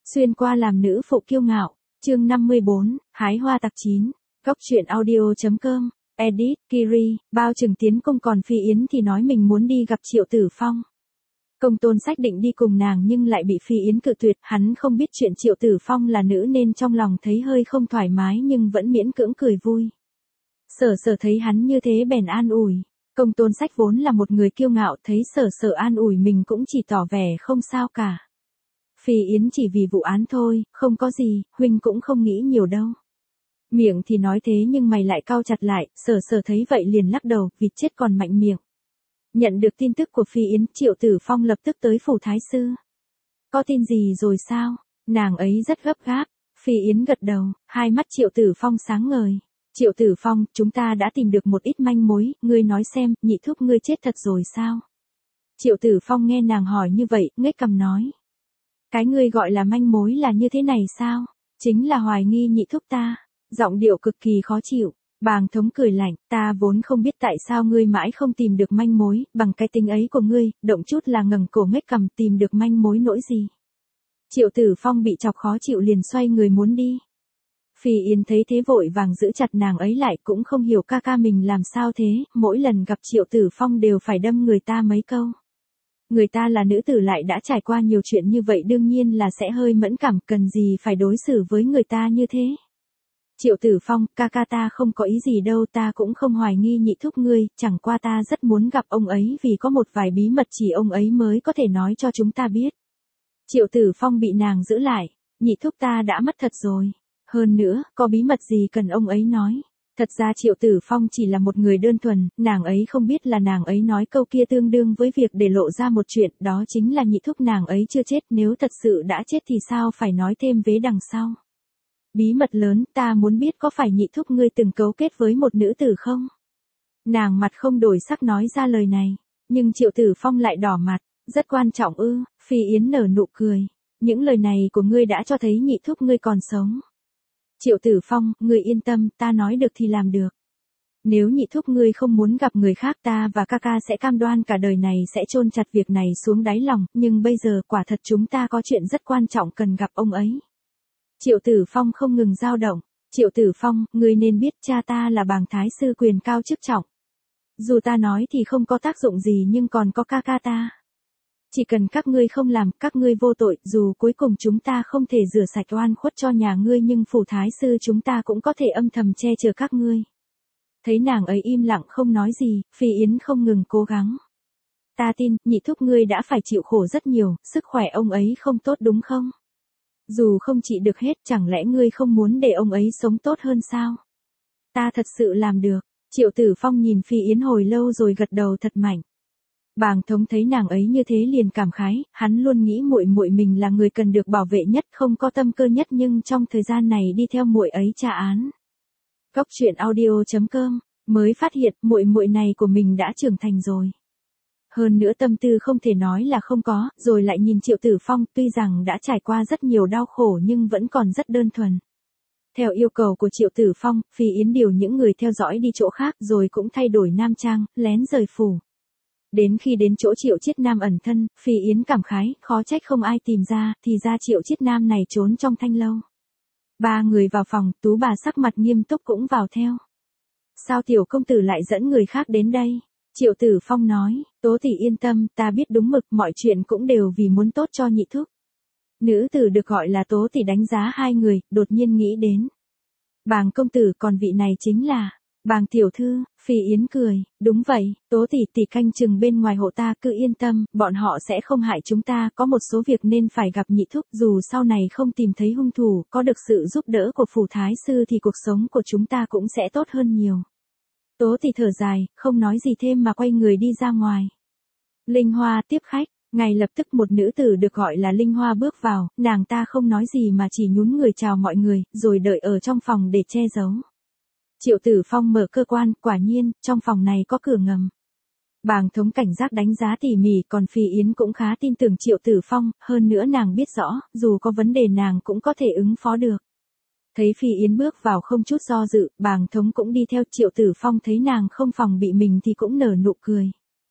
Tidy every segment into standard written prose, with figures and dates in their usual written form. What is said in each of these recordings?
Xuyên qua làm nữ phụ kiêu ngạo, chương 54, hái hoa tặc chín, góc truyện audio.com, edit, Kiri, bao chừng tiến công còn Phi Yến thì nói mình muốn đi gặp Triệu Tử Phong. Công Tôn Sách định đi cùng nàng nhưng lại bị Phi Yến cự tuyệt, hắn không biết chuyện Triệu Tử Phong là nữ nên trong lòng thấy hơi không thoải mái nhưng vẫn miễn cưỡng cười vui. Sở Sở thấy hắn như thế bèn an ủi. Công Tôn Sách vốn là một người kiêu ngạo, thấy Sở Sở an ủi mình cũng chỉ tỏ vẻ không sao cả. Phi Yến chỉ vì vụ án thôi, không có gì, huynh cũng không nghĩ nhiều đâu. Miệng thì nói thế nhưng mày lại cau chặt lại, Sở Sở thấy vậy liền lắc đầu, vịt chết còn mạnh miệng. Nhận được tin tức của Phi Yến, Triệu Tử Phong lập tức tới phủ thái sư. Có tin gì rồi sao? Nàng ấy rất gấp gáp. Phi Yến gật đầu, hai mắt Triệu Tử Phong sáng ngời. Triệu Tử Phong, chúng ta đã tìm được một ít manh mối, ngươi nói xem, nhị thúc ngươi chết thật rồi sao? Triệu Tử Phong nghe nàng hỏi như vậy, ngếch cằm nói. Cái ngươi gọi là manh mối là như thế này sao? Chính là hoài nghi nhị thúc ta. Giọng điệu cực kỳ khó chịu. Bàng Thống cười lạnh, ta vốn không biết tại sao ngươi mãi không tìm được manh mối, bằng cái tính ấy của ngươi, động chút là ngẩng cổ ngếch cằm tìm được manh mối nỗi gì. Triệu Tử Phong bị chọc khó chịu liền xoay người muốn đi. Phi Yến thấy thế vội vàng giữ chặt nàng ấy lại, cũng không hiểu ca ca mình làm sao thế, mỗi lần gặp Triệu Tử Phong đều phải đâm người ta mấy câu. Người ta là nữ tử lại đã trải qua nhiều chuyện như vậy đương nhiên là sẽ hơi mẫn cảm, cần gì phải đối xử với người ta như thế. Triệu Tử Phong, ca ca ta không có ý gì đâu, ta cũng không hoài nghi nhị thúc ngươi, chẳng qua ta rất muốn gặp ông ấy vì có một vài bí mật chỉ ông ấy mới có thể nói cho chúng ta biết. Triệu Tử Phong bị nàng giữ lại, nhị thúc ta đã mất thật rồi. Hơn nữa, có bí mật gì cần ông ấy nói. Thật ra Triệu Tử Phong chỉ là một người đơn thuần, nàng ấy không biết là nàng ấy nói câu kia tương đương với việc để lộ ra một chuyện, đó chính là nhị thúc nàng ấy chưa chết, nếu thật sự đã chết thì sao phải nói thêm vế đằng sau. Bí mật lớn, ta muốn biết có phải nhị thúc ngươi từng cấu kết với một nữ tử không? Nàng mặt không đổi sắc nói ra lời này, nhưng Triệu Tử Phong lại đỏ mặt, rất quan trọng ư? Phi Yến nở nụ cười, những lời này của ngươi đã cho thấy nhị thúc ngươi còn sống. Triệu Tử Phong, ngươi yên tâm, ta nói được thì làm được. Nếu nhị thúc ngươi không muốn gặp người khác ta và ca ca sẽ cam đoan cả đời này sẽ chôn chặt việc này xuống đáy lòng, nhưng bây giờ quả thật chúng ta có chuyện rất quan trọng cần gặp ông ấy. Triệu Tử Phong không ngừng dao động. Triệu Tử Phong, ngươi nên biết cha ta là bàng thái sư quyền cao chức trọng. Dù ta nói thì không có tác dụng gì nhưng còn có ca ca ta. Chỉ cần các ngươi không làm, các ngươi vô tội, dù cuối cùng chúng ta không thể rửa sạch oan khuất cho nhà ngươi nhưng phủ thái sư chúng ta cũng có thể âm thầm che chở các ngươi. Thấy nàng ấy im lặng không nói gì, Phi Yến không ngừng cố gắng. Ta tin, nhị thúc ngươi đã phải chịu khổ rất nhiều, sức khỏe ông ấy không tốt đúng không? Dù không trị được hết, chẳng lẽ ngươi không muốn để ông ấy sống tốt hơn sao? Ta thật sự làm được. Triệu Tử Phong nhìn Phi Yến hồi lâu rồi gật đầu thật mạnh. Bàng Thống thấy nàng ấy như thế liền cảm khái, hắn luôn nghĩ muội muội mình là người cần được bảo vệ nhất, không có tâm cơ nhất nhưng trong thời gian này đi theo muội ấy tra án. Góc truyện audio.com, mới phát hiện muội muội này của mình đã trưởng thành rồi. Hơn nữa tâm tư không thể nói là không có, rồi lại nhìn Triệu Tử Phong, tuy rằng đã trải qua rất nhiều đau khổ nhưng vẫn còn rất đơn thuần. Theo yêu cầu của Triệu Tử Phong, Phi Yến điều những người theo dõi đi chỗ khác rồi cũng thay đổi nam trang, lén rời phủ. Đến khi đến chỗ Triệu Chiết Nam ẩn thân, Phi Yến cảm khái, khó trách không ai tìm ra, thì ra Triệu Chiết Nam này trốn trong thanh lâu. Ba người vào phòng, Tú bà sắc mặt nghiêm túc cũng vào theo. Sao tiểu công tử lại dẫn người khác đến đây? Triệu Tử Phong nói, Tố tỷ yên tâm, ta biết đúng mực, mọi chuyện cũng đều vì muốn tốt cho nhị thúc. Nữ tử được gọi là Tố tỷ đánh giá hai người, đột nhiên nghĩ đến. Bàng công tử, còn vị này chính là Bàng tiểu thư. Phi Yến cười, đúng vậy, Tố tỷ tỷ canh chừng bên ngoài hộ ta, cứ yên tâm, bọn họ sẽ không hại chúng ta, có một số việc nên phải gặp nhị thúc, dù sau này không tìm thấy hung thủ, có được sự giúp đỡ của phủ thái sư thì cuộc sống của chúng ta cũng sẽ tốt hơn nhiều. Tố tỷ thở dài, không nói gì thêm mà quay người đi ra ngoài. Linh Hoa tiếp khách, ngay lập tức một nữ tử được gọi là Linh Hoa bước vào, nàng ta không nói gì mà chỉ nhún người chào mọi người, rồi đợi ở trong phòng để che giấu. Triệu Tử Phong mở cơ quan, quả nhiên, trong phòng này có cửa ngầm. Bàng Thống cảnh giác đánh giá tỉ mỉ, còn Phi Yến cũng khá tin tưởng Triệu Tử Phong, hơn nữa nàng biết rõ, dù có vấn đề nàng cũng có thể ứng phó được. Thấy Phi Yến bước vào không chút do dự, Bàng Thống cũng đi theo. Triệu Tử Phong thấy nàng không phòng bị mình thì cũng nở nụ cười.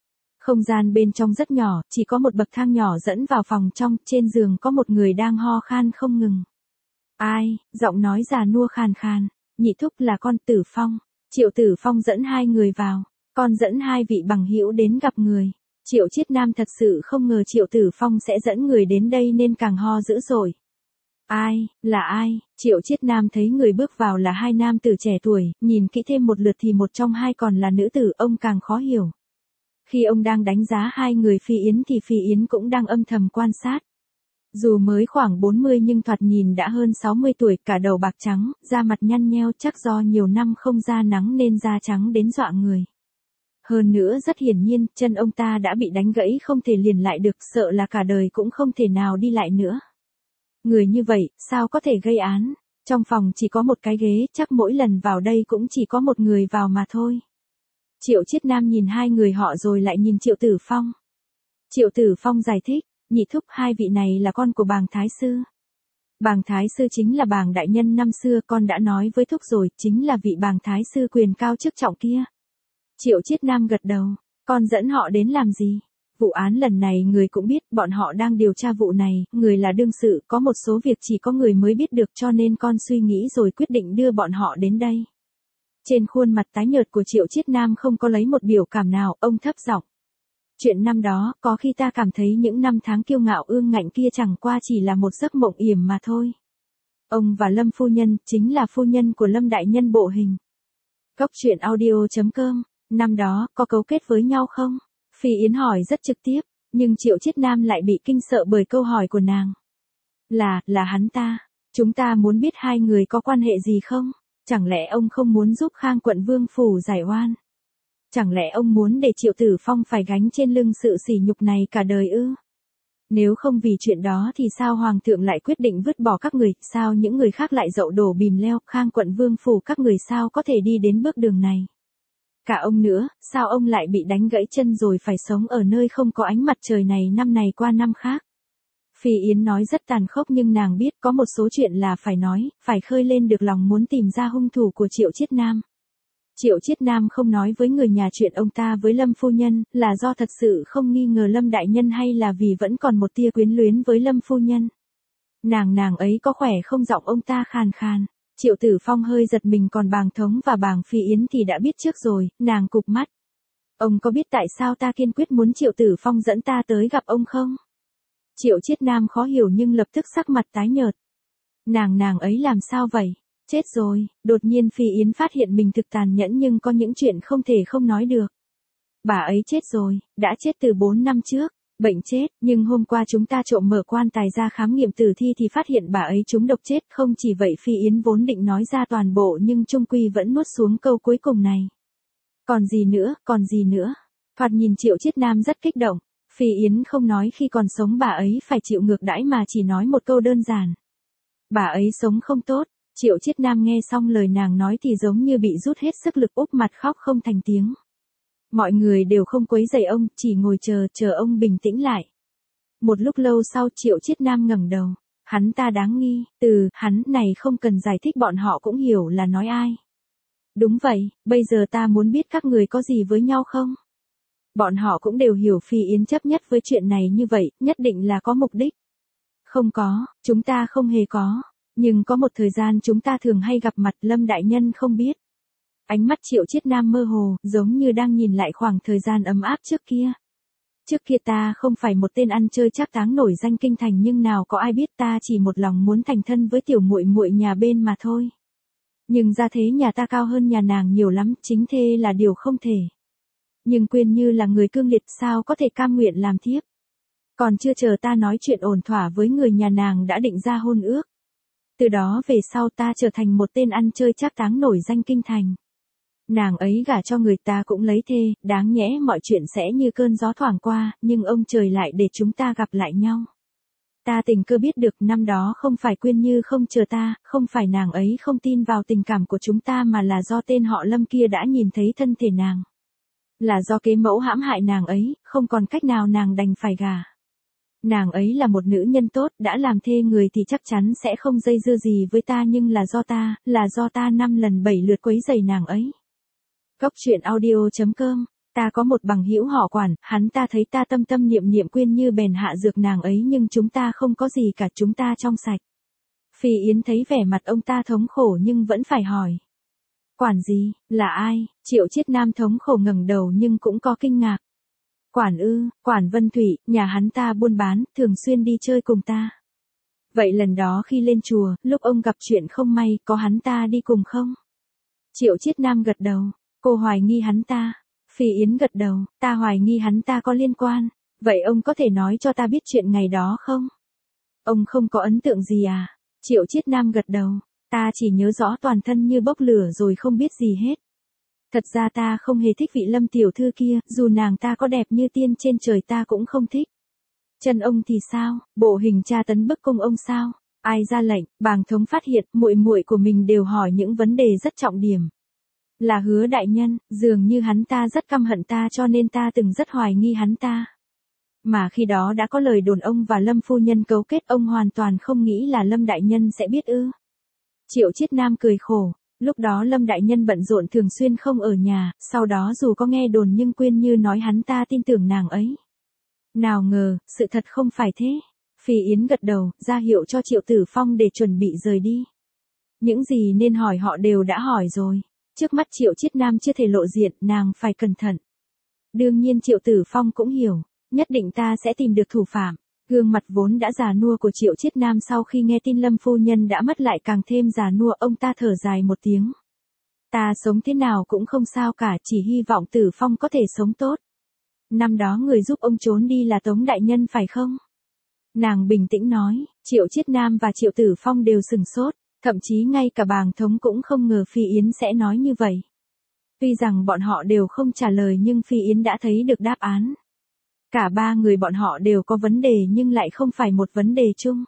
Không gian bên trong rất nhỏ, chỉ có một bậc thang nhỏ dẫn vào phòng trong, trên giường có một người đang ho khan không ngừng. Ai, giọng nói già nua khàn khàn, nhị thúc là con Tử Phong. Triệu Tử Phong dẫn hai người vào, con dẫn hai vị bằng hữu đến gặp người. Triệu Chiết Nam thật sự không ngờ Triệu Tử Phong sẽ dẫn người đến đây nên càng ho dữ dội. Ai, là ai? Triệu Chiết Nam thấy người bước vào là hai nam tử trẻ tuổi, nhìn kỹ thêm một lượt thì một trong hai còn là nữ tử, ông càng khó hiểu. Khi ông đang đánh giá hai người Phi Yến thì Phi Yến cũng đang âm thầm quan sát. Dù mới khoảng 40 nhưng thoạt nhìn đã hơn 60 tuổi, cả đầu bạc trắng, da mặt nhăn nheo, chắc do nhiều năm không ra nắng nên da trắng đến dọa người. Hơn nữa rất hiển nhiên, chân ông ta đã bị đánh gãy không thể liền lại được, sợ là cả đời cũng không thể nào đi lại nữa. Người như vậy, sao có thể gây án? Trong phòng chỉ có một cái ghế, chắc mỗi lần vào đây cũng chỉ có một người vào mà thôi. Triệu Chiết Nam nhìn hai người họ rồi lại nhìn Triệu Tử Phong. Triệu Tử Phong giải thích, nhị thúc, hai vị này là con của Bàng Thái Sư. Bàng Thái Sư chính là Bàng đại nhân năm xưa, con đã nói với thúc rồi, chính là vị Bàng Thái Sư quyền cao chức trọng kia. Triệu Chiết Nam gật đầu, con dẫn họ đến làm gì? Vụ án lần này người cũng biết, bọn họ đang điều tra vụ này, người là đương sự, có một số việc chỉ có người mới biết được cho nên con suy nghĩ rồi quyết định đưa bọn họ đến đây. Trên khuôn mặt tái nhợt của Triệu Chiết Nam không có lấy một biểu cảm nào, ông thấp giọng. Chuyện năm đó, có khi ta cảm thấy những năm tháng kiêu ngạo ương ngạnh kia chẳng qua chỉ là một giấc mộng yểm mà thôi. Ông và Lâm phu nhân, chính là phu nhân của Lâm đại nhân bộ hình. Cốc truyện audio.com, năm đó, có cấu kết với nhau không? Phi Yến hỏi rất trực tiếp, nhưng Triệu Chiết Nam lại bị kinh sợ bởi câu hỏi của nàng. Là hắn ta. Chúng ta muốn biết hai người có quan hệ gì không? Chẳng lẽ ông không muốn giúp Khang quận Vương phủ giải oan? Chẳng lẽ ông muốn để Triệu Tử Phong phải gánh trên lưng sự sỉ nhục này cả đời ư? Nếu không vì chuyện đó thì sao Hoàng thượng lại quyết định vứt bỏ các người, sao những người khác lại dậu đổ bìm leo, Khang quận Vương phủ các người sao có thể đi đến bước đường này? Cả ông nữa, sao ông lại bị đánh gãy chân rồi phải sống ở nơi không có ánh mặt trời này năm này qua năm khác? Phi Yến nói rất tàn khốc nhưng nàng biết có một số chuyện là phải nói, phải khơi lên được lòng muốn tìm ra hung thủ của Triệu Chiết Nam. Triệu Chiết Nam không nói với người nhà chuyện ông ta với Lâm phu nhân, là do thật sự không nghi ngờ Lâm đại nhân hay là vì vẫn còn một tia quyến luyến với Lâm phu nhân. Nàng ấy có khỏe không, giọng ông ta khàn khàn. Triệu Tử Phong hơi giật mình, còn Bàng Thống và Bàng Phi Yến thì đã biết trước rồi, nàng cụp mắt. Ông có biết tại sao ta kiên quyết muốn Triệu Tử Phong dẫn ta tới gặp ông không? Triệu Chiết Nam khó hiểu nhưng lập tức sắc mặt tái nhợt. Nàng ấy làm sao vậy? Chết rồi, đột nhiên Phi Yến phát hiện mình thực tàn nhẫn nhưng có những chuyện không thể không nói được. Bà ấy chết rồi, đã chết từ 4 năm trước, bệnh chết, nhưng hôm qua chúng ta trộm mở quan tài ra khám nghiệm tử thi thì phát hiện bà ấy trúng độc chết. Không chỉ vậy, Phi Yến vốn định nói ra toàn bộ nhưng chung quy vẫn nuốt xuống câu cuối cùng này. Còn gì nữa? Thoạt nhìn Triệu Chiết Nam rất kích động. Phi Yến không nói khi còn sống bà ấy phải chịu ngược đãi mà chỉ nói một câu đơn giản. Bà ấy sống không tốt. Triệu Chiết Nam nghe xong lời nàng nói thì giống như bị rút hết sức lực, úp mặt khóc không thành tiếng. Mọi người đều không quấy rầy ông, chỉ ngồi chờ ông bình tĩnh lại. Một lúc lâu sau Triệu Chiết Nam ngẩng đầu. Hắn ta đáng nghi, từ hắn này không cần giải thích, bọn họ cũng hiểu là nói ai. Đúng vậy, bây giờ ta muốn biết các người có gì với nhau không? Bọn họ cũng đều hiểu Phi Yến chấp nhất với chuyện này như vậy, nhất định là có mục đích. Không có, chúng ta không hề có. Nhưng có một thời gian chúng ta thường hay gặp mặt, Lâm đại nhân không biết. Ánh mắt Triệu Chiết Nam mơ hồ, giống như đang nhìn lại khoảng thời gian ấm áp trước kia. Trước kia ta không phải một tên ăn chơi trác táng nổi danh kinh thành, nhưng nào có ai biết ta chỉ một lòng muốn thành thân với tiểu muội muội nhà bên mà thôi. Nhưng gia thế nhà ta cao hơn nhà nàng nhiều lắm, chính thê là điều không thể. Nhưng Quyên như là người cương liệt, sao có thể cam nguyện làm thiếp. Còn chưa chờ ta nói chuyện ổn thỏa với người nhà nàng đã định ra hôn ước. Từ đó về sau ta trở thành một tên ăn chơi trác táng nổi danh kinh thành. Nàng ấy gả cho người ta cũng lấy thê, đáng nhẽ mọi chuyện sẽ như cơn gió thoảng qua, nhưng ông trời lại để chúng ta gặp lại nhau. Ta tình cờ biết được năm đó không phải Quyên Như không chờ ta, không phải nàng ấy không tin vào tình cảm của chúng ta, mà là do tên họ Lâm kia đã nhìn thấy thân thể nàng. Là do kế mẫu hãm hại nàng ấy, không còn cách nào nàng đành phải gả. Nàng ấy là một nữ nhân tốt, đã làm thê người thì chắc chắn sẽ không dây dưa gì với ta, nhưng là do ta 5 lần 7 lượt quấy rầy nàng ấy. Cốc truyện audio.com Ta có một bằng hữu họ Quản, hắn ta thấy ta tâm tâm niệm niệm quyên như bèn hạ dược nàng ấy nhưng chúng ta không có gì cả, chúng ta trong sạch. Phi Yến thấy vẻ mặt ông ta thống khổ nhưng vẫn phải hỏi. Quản gì, là ai? Triệu Chiết Nam thống khổ ngẩng đầu nhưng cũng có kinh ngạc. Quản ư, Quản Vân Thủy, nhà hắn ta buôn bán, thường xuyên đi chơi cùng ta. Vậy lần đó khi lên chùa, lúc ông gặp chuyện không may, có hắn ta đi cùng không? Triệu Chiết Nam gật đầu. Cô hoài nghi hắn ta. Phi Yến gật đầu, ta hoài nghi hắn ta có liên quan. Vậy ông có thể nói cho ta biết chuyện ngày đó không? Ông không có ấn tượng gì à? Triệu Chiết Nam gật đầu, ta chỉ nhớ rõ toàn thân như bốc lửa rồi không biết gì hết. Thật ra ta không hề thích vị Lâm tiểu thư kia, dù nàng ta có đẹp như tiên trên trời ta cũng không thích. Chân ông thì sao, bộ hình tra tấn bức cung ông sao? Ai ra lệnh? Bàng thống phát hiện muội muội của mình đều hỏi những vấn đề rất trọng điểm. Là Hứa đại nhân, dường như hắn ta rất căm hận ta cho nên ta từng rất hoài nghi hắn ta. Mà khi đó đã có lời đồn ông và Lâm phu nhân cấu kết, ông hoàn toàn không nghĩ là Lâm đại nhân sẽ biết ư? Triệu Chiết Nam cười khổ, lúc đó Lâm đại nhân bận rộn thường xuyên không ở nhà, sau đó dù có nghe đồn nhưng Quyên Như nói hắn ta tin tưởng nàng ấy. Nào ngờ, sự thật không phải thế. Phi Yến gật đầu, ra hiệu cho Triệu Tử Phong để chuẩn bị rời đi. Những gì nên hỏi họ đều đã hỏi rồi. Trước mắt Triệu Chiết Nam chưa thể lộ diện, nàng phải cẩn thận. Đương nhiên Triệu Tử Phong cũng hiểu, nhất định ta sẽ tìm được thủ phạm. Gương mặt vốn đã già nua của Triệu Chiết Nam sau khi nghe tin Lâm phu nhân đã mất lại càng thêm già nua, ông ta thở dài một tiếng. Ta sống thế nào cũng không sao cả, chỉ hy vọng Tử Phong có thể sống tốt. Năm đó người giúp ông trốn đi là Tống đại nhân phải không? Nàng bình tĩnh nói. Triệu Chiết Nam và Triệu Tử Phong đều sừng sốt, thậm chí ngay cả Bàng thống cũng không ngờ Phi Yến sẽ nói như vậy. Tuy rằng bọn họ đều không trả lời nhưng Phi Yến đã thấy được đáp án. Cả ba người bọn họ đều có vấn đề nhưng lại không phải một vấn đề chung.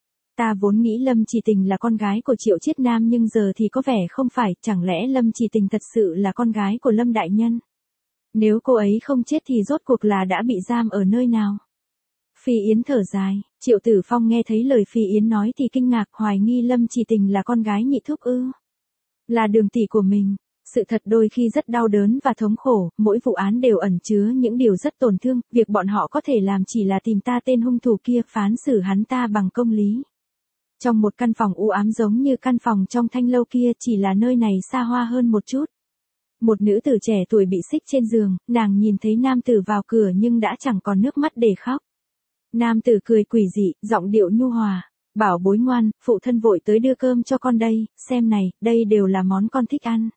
Ta vốn nghĩ Lâm Chỉ Tình là con gái của Triệu Chiết Nam nhưng giờ thì có vẻ không phải, chẳng lẽ Lâm Chỉ Tình thật sự là con gái của Lâm đại nhân? Nếu cô ấy không chết thì rốt cuộc là đã bị giam ở nơi nào? Phi Yến thở dài, Triệu Tử Phong nghe thấy lời Phi Yến nói thì kinh ngạc, hoài nghi Lâm Chỉ Tình là con gái nhị thúc ư? Là đường tỷ của mình. Sự thật đôi khi rất đau đớn và thống khổ, mỗi vụ án đều ẩn chứa những điều rất tổn thương, việc bọn họ có thể làm chỉ là tìm ta tên hung thủ kia, phán xử hắn ta bằng công lý. Trong một căn phòng u ám giống như căn phòng trong Thanh lâu kia, chỉ là nơi này xa hoa hơn một chút. Một nữ tử trẻ tuổi bị xích trên giường, nàng nhìn thấy nam tử vào cửa nhưng đã chẳng còn nước mắt để khóc. Nam tử cười quỷ dị, giọng điệu nhu hòa, bảo bối ngoan, phụ thân vội tới đưa cơm cho con đây, xem này, đây đều là món con thích ăn.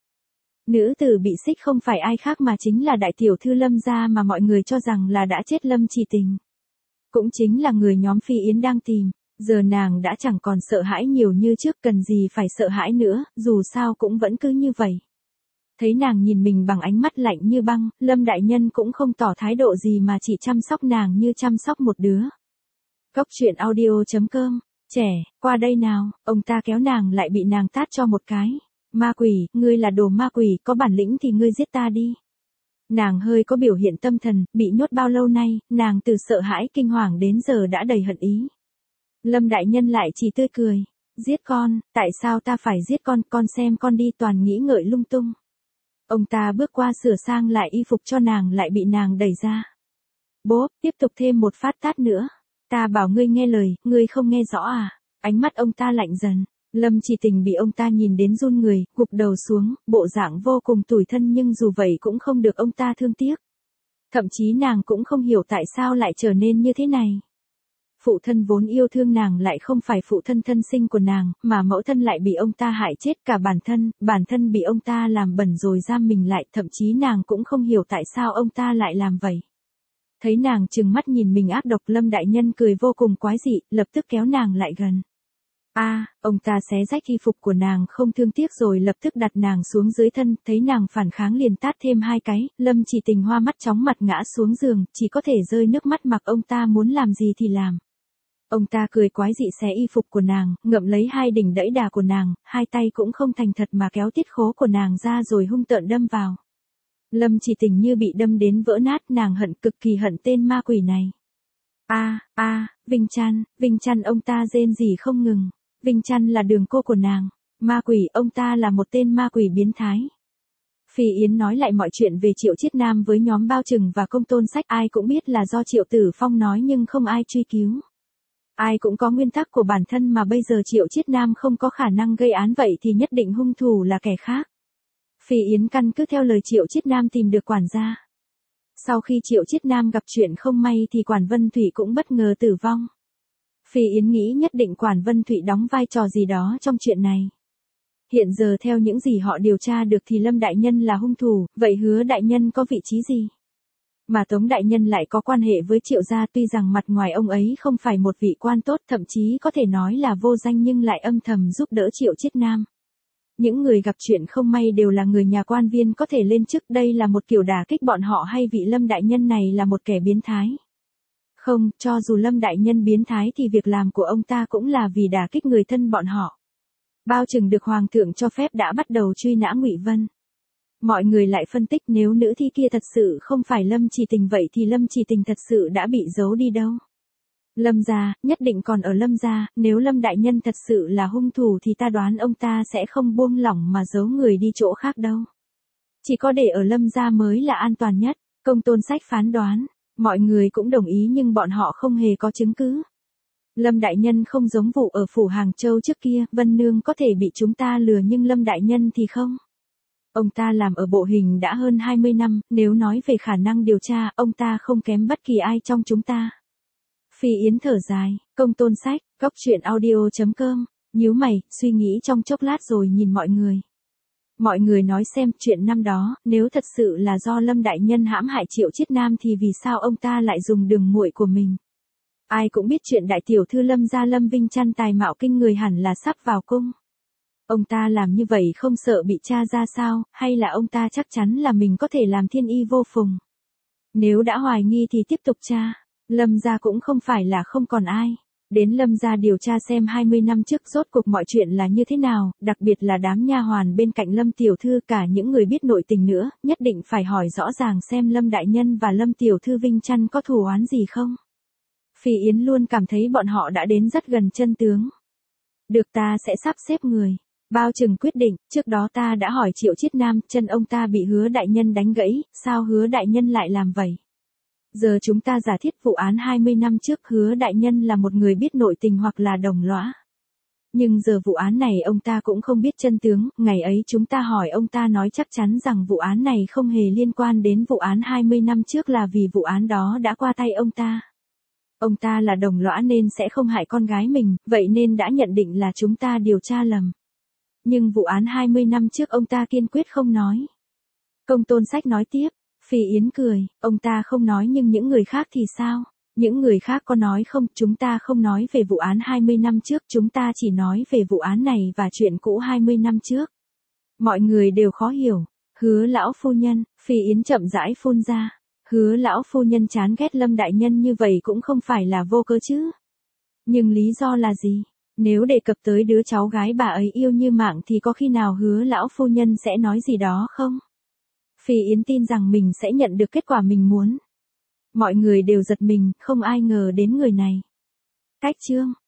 Nữ tử bị xích không phải ai khác mà chính là đại tiểu thư Lâm gia mà mọi người cho rằng là đã chết Lâm Chỉ Tình. Cũng chính là người nhóm Phi Yến đang tìm, giờ nàng đã chẳng còn sợ hãi nhiều như trước, cần gì phải sợ hãi nữa, dù sao cũng vẫn cứ như vậy. Thấy nàng nhìn mình bằng ánh mắt lạnh như băng, Lâm đại nhân cũng không tỏ thái độ gì mà chỉ chăm sóc nàng như chăm sóc một đứa. Cốc truyện audio.com, trẻ, qua đây nào, ông ta kéo nàng lại bị nàng tát cho một cái. Ma quỷ, ngươi là đồ ma quỷ, có bản lĩnh thì ngươi giết ta đi. Nàng hơi có biểu hiện tâm thần, bị nhốt bao lâu nay, nàng từ sợ hãi kinh hoàng đến giờ đã đầy hận ý. Lâm đại nhân lại chỉ tươi cười. Giết con, tại sao ta phải giết con xem con đi, toàn nghĩ ngợi lung tung. Ông ta bước qua sửa sang lại y phục cho nàng lại bị nàng đẩy ra. Bố, tiếp tục thêm một phát tát nữa. Ta bảo ngươi nghe lời, ngươi không nghe rõ à? Ánh mắt ông ta lạnh dần. Lâm Chỉ Tình bị ông ta nhìn đến run người, gục đầu xuống, bộ dạng vô cùng tủi thân nhưng dù vậy cũng không được ông ta thương tiếc. Thậm chí nàng cũng không hiểu tại sao lại trở nên như thế này. Phụ thân vốn yêu thương nàng lại không phải phụ thân thân sinh của nàng, mà mẫu thân lại bị ông ta hại chết, cả bản thân bị ông ta làm bẩn rồi giam mình lại, thậm chí nàng cũng không hiểu tại sao ông ta lại làm vậy. Thấy nàng trừng mắt nhìn mình ác độc, Lâm đại nhân cười vô cùng quái dị, lập tức kéo nàng lại gần. Ông ta xé rách y phục của nàng không thương tiếc rồi lập tức đặt nàng xuống dưới thân, thấy nàng phản kháng liền tát thêm 2 cái, Lâm Chỉ Tình hoa mắt chóng mặt ngã xuống giường, chỉ có thể rơi nước mắt mặc ông ta muốn làm gì thì làm. Ông ta cười quái dị xé y phục của nàng, ngậm lấy 2 đỉnh đẫy đà của nàng, 2 tay cũng không thành thật mà kéo tiết khố của nàng ra rồi hung tợn đâm vào. Lâm Chỉ Tình như bị đâm đến vỡ nát, nàng hận, cực kỳ hận tên ma quỷ này. Vinh Trăn, ông ta rên rỉ không ngừng. Vinh Trăn là đường cô của nàng. Ma quỷ, ông ta là một tên ma quỷ biến thái. Phi Yến nói lại mọi chuyện về Triệu Chiết Nam với nhóm Bao Trừng và Công Tôn Sách, ai cũng biết là do Triệu Tử Phong nói nhưng không ai truy cứu. Ai cũng có nguyên tắc của bản thân mà bây giờ Triệu Chiết Nam không có khả năng gây án vậy thì nhất định hung thủ là kẻ khác. Phi Yến căn cứ theo lời Triệu Chiết Nam tìm được quản gia. Sau khi Triệu Chiết Nam gặp chuyện không may thì Quản Vân Thụy cũng bất ngờ tử vong. Phi Yến nghĩ nhất định Quản Vân Thụy đóng vai trò gì đó trong chuyện này. Hiện giờ theo những gì họ điều tra được thì Lâm Đại Nhân là hung thủ, vậy Hứa Đại Nhân có vị trí gì? Mà Tống Đại Nhân lại có quan hệ với Triệu gia, tuy rằng mặt ngoài ông ấy không phải một vị quan tốt, thậm chí có thể nói là vô danh nhưng lại âm thầm giúp đỡ Triệu Chiết Nam. Những người gặp chuyện không may đều là người nhà quan viên có thể lên chức, đây là một kiểu đả kích bọn họ hay vị Lâm Đại Nhân này là một kẻ biến thái? Không, cho dù Lâm Đại Nhân biến thái thì việc làm của ông ta cũng là vì đả kích người thân bọn họ. Bao Trừng được Hoàng thượng cho phép đã bắt đầu truy nã Ngụy Vân. Mọi người lại phân tích nếu nữ thi kia thật sự không phải Lâm Chỉ Tình vậy thì Lâm Chỉ Tình thật sự đã bị giấu đi đâu. Lâm gia, nhất định còn ở Lâm gia, nếu Lâm Đại Nhân thật sự là hung thủ thì ta đoán ông ta sẽ không buông lỏng mà giấu người đi chỗ khác đâu. Chỉ có để ở Lâm gia mới là an toàn nhất, Công Tôn Sách phán đoán. Mọi người cũng đồng ý nhưng bọn họ không hề có chứng cứ. Lâm Đại Nhân không giống vụ ở phủ Hàng Châu trước kia, Vân Nương có thể bị chúng ta lừa nhưng Lâm Đại Nhân thì không. Ông ta làm ở bộ hình đã hơn 20 năm, nếu nói về khả năng điều tra, ông ta không kém bất kỳ ai trong chúng ta. Phi Yến thở dài, Công Tôn Sách, góc truyện audio.com, nhíu mày, suy nghĩ trong chốc lát rồi nhìn mọi người. Mọi người nói xem, chuyện năm đó, nếu thật sự là do Lâm Đại Nhân hãm hại Triệu Chiết Nam thì vì sao ông ta lại dùng đường muội của mình? Ai cũng biết chuyện đại tiểu thư Lâm gia Lâm Vinh Trăn tài mạo kinh người hẳn là sắp vào cung. Ông ta làm như vậy không sợ bị tra ra sao, hay là ông ta chắc chắn là mình có thể làm thiên y vô phùng? Nếu đã hoài nghi thì tiếp tục tra. Lâm gia cũng không phải là không còn ai. Đến Lâm gia điều tra xem 20 năm trước rốt cuộc mọi chuyện là như thế nào, đặc biệt là đám nha hoàn bên cạnh Lâm tiểu thư, cả những người biết nội tình nữa, nhất định phải hỏi rõ ràng xem Lâm Đại Nhân và Lâm tiểu thư Vinh Trăn có thù oán gì không. Phi Yến luôn cảm thấy bọn họ đã đến rất gần chân tướng. Được, ta sẽ sắp xếp người. Bao Trừng quyết định, trước đó ta đã hỏi Triệu Chiết Nam, chân ông ta bị Hứa Đại Nhân đánh gãy, sao Hứa Đại Nhân lại làm vậy? Giờ chúng ta giả thiết vụ án 20 năm trước Hứa Đại Nhân là một người biết nội tình hoặc là đồng lõa. Nhưng giờ vụ án này ông ta cũng không biết chân tướng, ngày ấy chúng ta hỏi ông ta nói chắc chắn rằng vụ án này không hề liên quan đến vụ án 20 năm trước là vì vụ án đó đã qua tay ông ta. Ông ta là đồng lõa nên sẽ không hại con gái mình, vậy nên đã nhận định là chúng ta điều tra lầm. Nhưng vụ án 20 năm trước ông ta kiên quyết không nói. Công Tôn Sách nói tiếp, Phi Yến cười, ông ta không nói nhưng những người khác thì sao? Những người khác có nói không? Chúng ta không nói về vụ án 20 năm trước, chúng ta chỉ nói về vụ án này và chuyện cũ 20 năm trước. Mọi người đều khó hiểu. Hứa lão phu nhân, Phi Yến chậm rãi phun ra. Hứa lão phu nhân chán ghét Lâm Đại Nhân như vậy cũng không phải là vô cớ chứ. Nhưng lý do là gì? Nếu đề cập tới đứa cháu gái bà ấy yêu như mạng thì có khi nào Hứa lão phu nhân sẽ nói gì đó không? Phi Yến tin rằng mình sẽ nhận được kết quả mình muốn. Mọi người đều giật mình, không ai ngờ đến người này. Cách chương